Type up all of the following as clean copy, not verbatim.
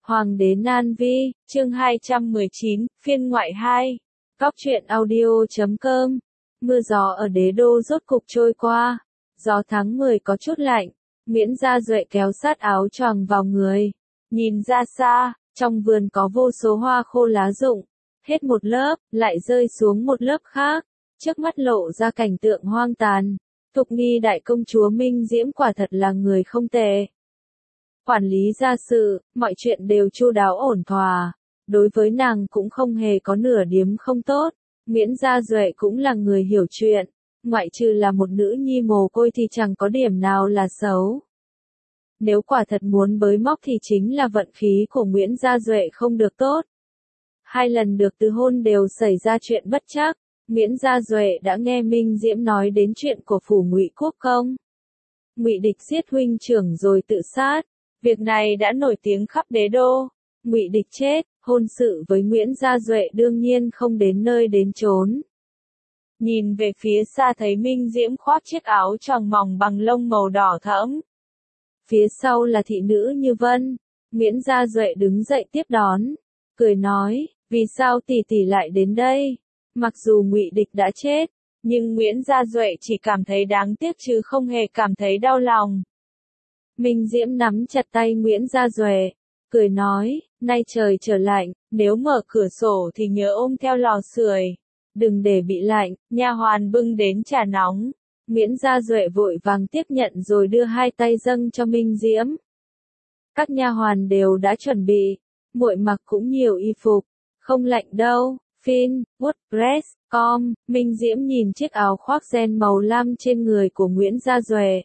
Hoàng đế Nan Vi, chương 219, phiên ngoại 2. Cóc truyện audio.com. Mưa gió ở đế đô rốt cục trôi qua. Gió tháng 10 có chút lạnh. Miễn Gia Duệ kéo sát áo choàng vào người. Nhìn ra xa, trong vườn có vô số hoa khô lá rụng. Hết một lớp, lại rơi xuống một lớp khác. Trước mắt lộ ra cảnh tượng hoang tàn. Thục Nghi đại công chúa Minh Diễm quả thật là người không tệ. Quản lý gia sự, mọi chuyện đều chu đáo ổn thỏa. Đối với nàng cũng không hề có nửa điểm không tốt. Miễn Gia Duệ cũng là người hiểu chuyện. Ngoại trừ là một nữ nhi mồ côi thì chẳng có điểm nào là xấu. Nếu quả thật muốn bới móc thì chính là vận khí của Nguyễn Gia Duệ không được tốt. 2 lần được từ hôn đều xảy ra chuyện bất trắc. Miễn Gia Duệ đã nghe Minh Diễm nói đến chuyện của phủ Ngụy Quốc công. Ngụy Địch giết huynh trưởng rồi tự sát. Việc này đã nổi tiếng khắp đế đô. Ngụy Địch chết, hôn sự với Nguyễn Gia Duệ đương nhiên không đến nơi đến chốn. Nhìn về phía xa thấy Minh Diễm khoác chiếc áo choàng mỏng bằng lông màu đỏ thẫm. Phía sau là thị nữ Như Vân. Nguyễn Gia Duệ đứng dậy tiếp đón, cười nói, vì sao tỷ tỷ lại đến đây? Mặc dù Ngụy Địch đã chết, nhưng Nguyễn Gia Duệ chỉ cảm thấy đáng tiếc chứ không hề cảm thấy đau lòng. Minh Diễm nắm chặt tay Nguyễn Gia Duệ, cười nói, nay trời trở lạnh, nếu mở cửa sổ thì nhớ ôm theo lò sưởi, đừng để bị lạnh. Nha hoàn bưng đến trà nóng. Nguyễn Gia Duệ vội vàng tiếp nhận rồi đưa 2 tay dâng cho Minh Diễm. Các nha hoàn đều đã chuẩn bị, muội mặc cũng nhiều y phục, không lạnh đâu. Fin, WordPress.com. Minh Diễm nhìn chiếc áo khoác ren màu lam trên người của Nguyễn Gia Duệ,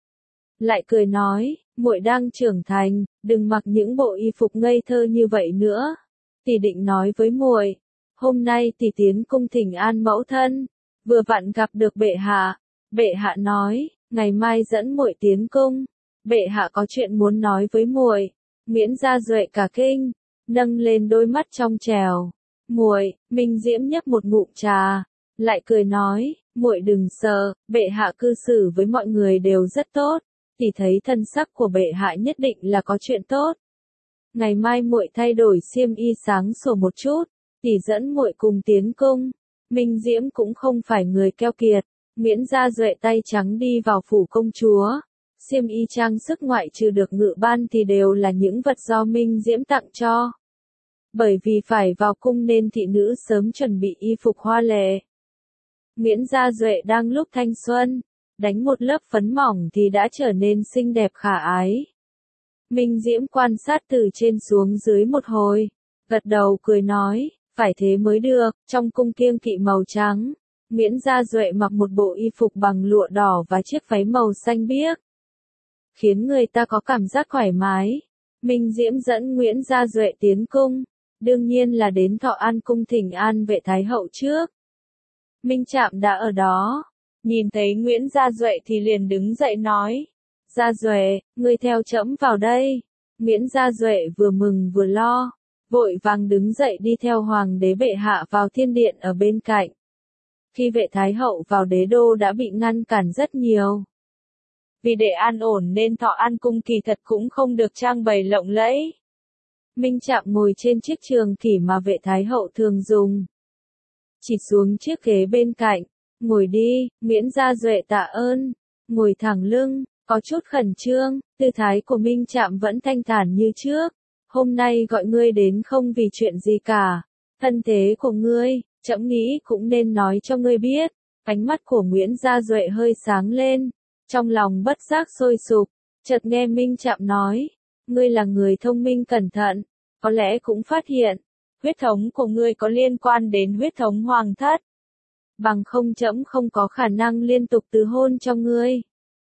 lại cười nói, muội đang trưởng thành, đừng mặc những bộ y phục ngây thơ như vậy nữa. Tỷ định nói với muội, hôm nay tỷ tiến cung thỉnh an mẫu thân, vừa vặn gặp được bệ hạ. Bệ hạ nói, ngày mai dẫn muội tiến cung. Bệ hạ có chuyện muốn nói với muội. Nguyễn Gia Duệ cả kinh, nâng lên đôi mắt trong trèo. Muội, Minh Diễm nhấp một ngụm trà, lại cười nói, muội đừng sợ, bệ hạ cư xử với mọi người đều rất tốt. Tỷ thấy thân sắc của bệ hạ nhất định là có chuyện tốt. Ngày mai muội thay đổi xiêm y sáng sủa một chút, tỷ dẫn muội cùng tiến cung. Minh Diễm cũng không phải người keo kiệt. Miễn Gia Duệ tay trắng đi vào phủ công chúa. Xiêm y trang sức ngoại trừ được ngự ban thì đều là những vật do Minh Diễm tặng cho. Bởi vì phải vào cung nên thị nữ sớm chuẩn bị y phục hoa lệ. Miễn Gia Duệ đang lúc thanh xuân, đánh một lớp phấn mỏng thì đã trở nên xinh đẹp khả ái. Minh Diễm quan sát từ trên xuống dưới một hồi, gật đầu cười nói, phải thế mới được. Trong cung kiêng kỵ màu trắng, Miễn Gia Duệ mặc một bộ y phục bằng lụa đỏ và chiếc váy màu xanh biếc, khiến người ta có cảm giác thoải mái. Minh Diễm dẫn Nguyễn Gia Duệ tiến cung, đương nhiên là đến Thọ An cung thỉnh an vệ thái hậu trước. Minh Trạm đã ở đó, nhìn thấy Nguyễn Gia Duệ thì liền đứng dậy nói, Gia Duệ, ngươi theo trẫm vào đây. Nguyễn Gia Duệ vừa mừng vừa lo, vội vàng đứng dậy đi theo hoàng đế bệ hạ vào thiên điện ở bên cạnh. Khi vệ thái hậu vào đế đô đã bị ngăn cản rất nhiều. Vì để an ổn nên Thọ An cung kỳ thật cũng không được trang bày lộng lẫy. Minh Trạm ngồi trên chiếc trường kỷ mà vệ thái hậu thường dùng, chỉ xuống chiếc ghế bên cạnh, ngồi đi. Miễn Gia Duệ tạ ơn, ngồi thẳng lưng, có chút khẩn trương. Tư thái của Minh Trạm vẫn thanh thản như trước. Hôm nay gọi ngươi đến không vì chuyện gì cả. Thân thế của ngươi, trẫm nghĩ cũng nên nói cho ngươi biết. Ánh mắt của Nguyễn Gia Duệ hơi sáng lên, trong lòng bất giác sôi sục, chợt nghe Minh Trạm nói, ngươi là người thông minh cẩn thận, có lẽ cũng phát hiện, huyết thống của ngươi có liên quan đến huyết thống hoàng thất. Bằng không trẫm không có khả năng liên tục từ hôn cho ngươi.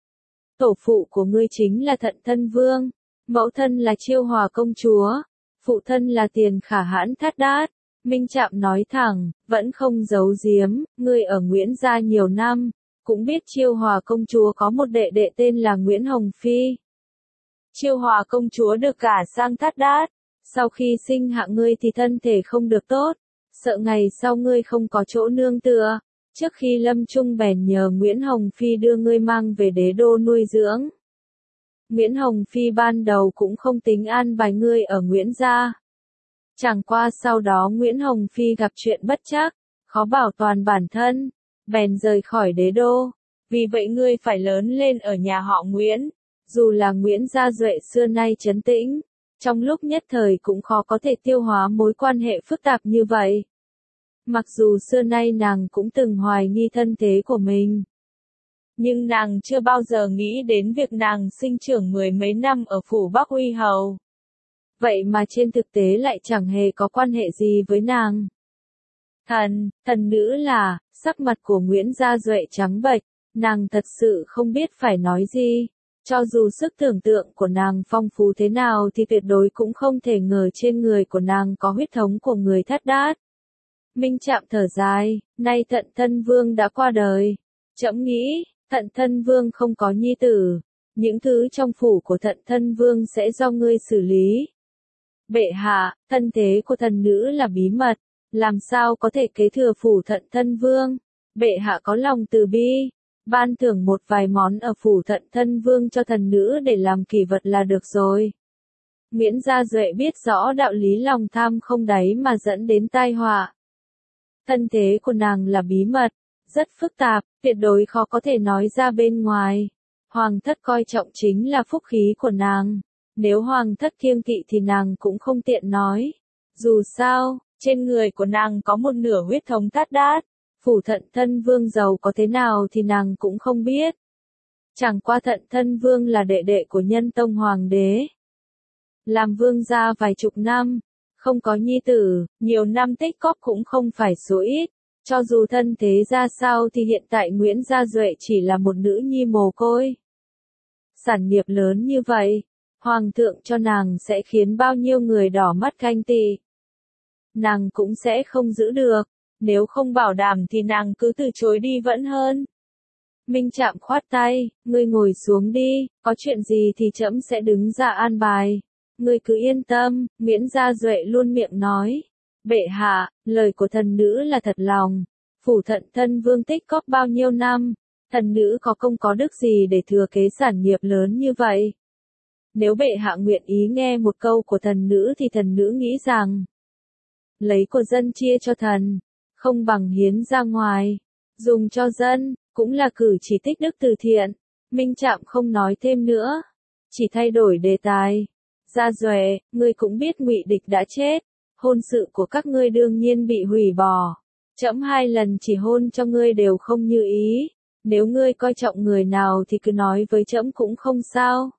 Tổ phụ của ngươi chính là Thận Thân Vương, mẫu thân là Chiêu Hòa công chúa, phụ thân là Tiền Khả Hãn Thát Đát. Minh Trạm nói thẳng, vẫn không giấu giếm, ngươi ở Nguyễn gia nhiều năm, cũng biết Chiêu Hòa công chúa có một đệ đệ tên là Nguyễn Hồng Phi. Chiêu Hòa công chúa được gả sang Thát Đát, sau khi sinh hạ ngươi thì thân thể không được tốt, sợ ngày sau ngươi không có chỗ nương tựa. Trước khi lâm chung bèn nhờ Nguyễn Hồng Phi đưa ngươi mang về đế đô nuôi dưỡng. Nguyễn Hồng Phi ban đầu cũng không tính an bài ngươi ở Nguyễn gia. Chẳng qua sau đó Nguyễn Hồng Phi gặp chuyện bất trắc, khó bảo toàn bản thân, bèn rời khỏi đế đô. Vì vậy ngươi phải lớn lên ở nhà họ Nguyễn. Dù là Nguyễn Gia Duệ xưa nay trấn tĩnh, trong lúc nhất thời cũng khó có thể tiêu hóa mối quan hệ phức tạp như vậy. Mặc dù xưa nay nàng cũng từng hoài nghi thân thế của mình, nhưng nàng chưa bao giờ nghĩ đến việc nàng sinh trưởng mười mấy năm ở phủ Bắc Uy Hầu. Vậy mà trên thực tế lại chẳng hề có quan hệ gì với nàng. Thần nữ là, sắc mặt của Nguyễn Gia Duệ trắng bệch, nàng thật sự không biết phải nói gì. Cho dù sức tưởng tượng của nàng phong phú thế nào thì tuyệt đối cũng không thể ngờ trên người của nàng có huyết thống của người Thất Đát. Minh Trạm thở dài, nay Thận Thân Vương đã qua đời. Trẫm nghĩ, Thận Thân Vương không có nhi tử. Những thứ trong phủ của Thận Thân Vương sẽ do ngươi xử lý. Bệ hạ, thân thế của thần nữ là bí mật. Làm sao có thể kế thừa phủ Thận Thân Vương? Bệ hạ có lòng từ bi, ban thưởng một vài món ở phủ Thận Thân Vương cho thần nữ để làm kỷ vật là được rồi. Nguyễn Gia Duệ biết rõ đạo lý lòng tham không đáy mà dẫn đến tai họa. Thân thế của nàng là bí mật, rất phức tạp, tuyệt đối khó có thể nói ra bên ngoài. Hoàng thất coi trọng chính là phúc khí của nàng. Nếu hoàng thất kiêng kỵ thì nàng cũng không tiện nói. Dù sao, trên người của nàng có một nửa huyết thống Thất Đát. Phủ Thận Thân Vương giàu có thế nào thì nàng cũng không biết. Chẳng qua Thận Thân Vương là đệ đệ của Nhân Tông Hoàng đế. Làm vương gia vài chục năm, không có nhi tử, nhiều năm tích cóp cũng không phải số ít. Cho dù thân thế ra sao thì hiện tại Nguyễn Gia Duệ chỉ là một nữ nhi mồ côi. Sản nghiệp lớn như vậy, hoàng thượng cho nàng sẽ khiến bao nhiêu người đỏ mắt ganh tị. Nàng cũng sẽ không giữ được. Nếu không bảo đảm thì nàng cứ từ chối đi vẫn hơn. Minh Trạm khoát tay, ngươi ngồi xuống đi, có chuyện gì thì trẫm sẽ đứng ra an bài. Ngươi cứ yên tâm, Nguyễn Gia Duệ luôn miệng nói. Bệ hạ, lời của thần nữ là thật lòng. Phủ Thận Thân Vương tích cóp bao nhiêu năm, thần nữ có công có đức gì để thừa kế sản nghiệp lớn như vậy. Nếu bệ hạ nguyện ý nghe một câu của thần nữ thì thần nữ nghĩ rằng, lấy của dân chia cho thần, không bằng hiến ra ngoài, dùng cho dân, cũng là cử chỉ tích đức từ thiện. Minh Trạm không nói thêm nữa, chỉ thay đổi đề tài. Gia Duệ, ngươi cũng biết Ngụy Địch đã chết, hôn sự của các ngươi đương nhiên bị hủy bỏ. Trẫm 2 lần chỉ hôn cho ngươi đều không như ý, nếu ngươi coi trọng người nào thì cứ nói với trẫm cũng không sao.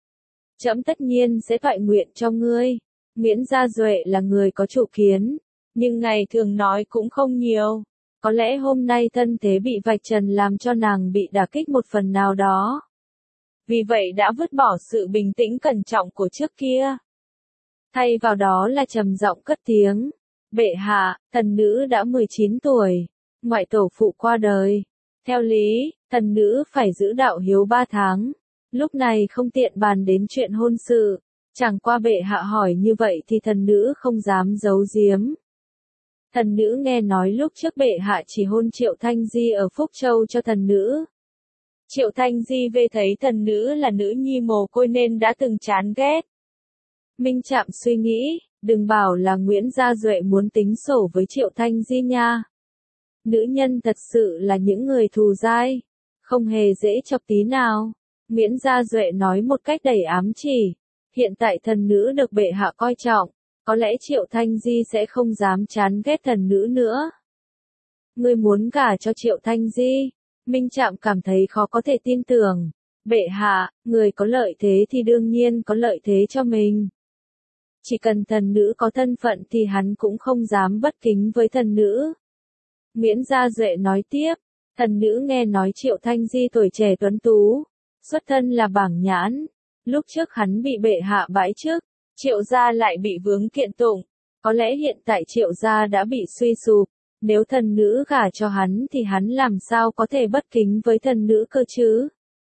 Trẫm tất nhiên sẽ toại nguyện cho ngươi. Nguyễn Gia Duệ là người có chủ kiến, nhưng ngày thường nói cũng không nhiều. Có lẽ hôm nay thân thế bị vạch trần làm cho nàng bị đả kích một phần nào đó. Vì vậy đã vứt bỏ sự bình tĩnh cẩn trọng của trước kia. Thay vào đó là trầm giọng cất tiếng. Bệ hạ, thần nữ đã 19 tuổi, ngoại tổ phụ qua đời. Theo lý, thần nữ phải giữ đạo hiếu 3 tháng. Lúc này không tiện bàn đến chuyện hôn sự. Chẳng qua bệ hạ hỏi như vậy thì thần nữ không dám giấu giếm. Thần nữ nghe nói lúc trước bệ hạ chỉ hôn Triệu Thanh Di ở Phúc Châu cho thần nữ. Triệu Thanh Di về thấy thần nữ là nữ nhi mồ côi nên đã từng chán ghét. Minh Trạm suy nghĩ, đừng bảo là Nguyễn Gia Duệ muốn tính sổ với Triệu Thanh Di nha. Nữ nhân thật sự là những người thù dai, không hề dễ chọc tí nào. Nguyễn Gia Duệ nói một cách đầy ám chỉ. Hiện tại thần nữ được bệ hạ coi trọng, có lẽ Triệu Thanh Di sẽ không dám chán ghét thần nữ nữa. Ngươi muốn gả cho Triệu Thanh Di? Minh Trạm cảm thấy khó có thể tin tưởng. Bệ hạ, người có lợi thế thì đương nhiên có lợi thế cho mình. Chỉ cần thần nữ có thân phận thì hắn cũng không dám bất kính với thần nữ. Nguyễn Gia Duệ nói tiếp, thần nữ nghe nói Triệu Thanh Di tuổi trẻ tuấn tú, xuất thân là bảng nhãn. Lúc trước hắn bị bệ hạ bãi chức, Triệu gia lại bị vướng kiện tụng. Có lẽ hiện tại Triệu gia đã bị suy sụp. Nếu thần nữ gả cho hắn thì hắn làm sao có thể bất kính với thần nữ cơ chứ?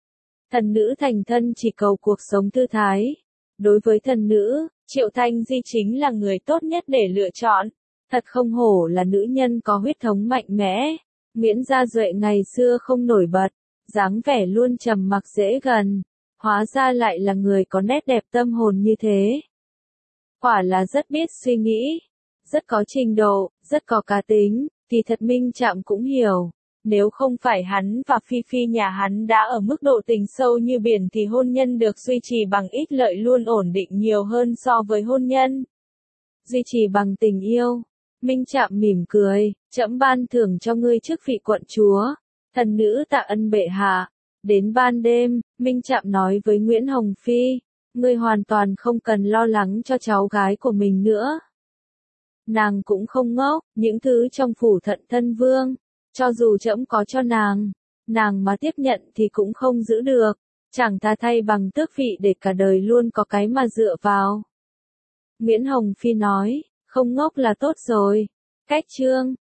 Thần nữ thành thân chỉ cầu cuộc sống thư thái. Đối với thần nữ, Triệu Thanh Di chính là người tốt nhất để lựa chọn. Thật không hổ là nữ nhân có huyết thống mạnh mẽ. Nguyễn Gia Duệ ngày xưa không nổi bật, dáng vẻ luôn trầm mặc dễ gần. Hóa ra lại là người có nét đẹp tâm hồn như thế. Quả là rất biết suy nghĩ, rất có trình độ, rất có cá tính, kỳ thật Minh Trạm cũng hiểu. Nếu không phải hắn và Phi Phi nhà hắn đã ở mức độ tình sâu như biển thì hôn nhân được duy trì bằng ích lợi luôn ổn định nhiều hơn so với hôn nhân duy trì bằng tình yêu. Minh Trạm mỉm cười, trẫm ban thưởng cho ngươi chức vị quận chúa, thần nữ tạ ân bệ hạ. Đến ban đêm, Minh Trạm nói với Nguyễn Hồng Phi, ngươi hoàn toàn không cần lo lắng cho cháu gái của mình nữa. Nàng cũng không ngốc, những thứ trong phủ Thận Thân Vương, cho dù trẫm có cho nàng mà tiếp nhận thì cũng không giữ được, chẳng thà thay bằng tước vị để cả đời luôn có cái mà dựa vào. Nguyễn Hồng Phi nói, không ngốc là tốt rồi. Cách chương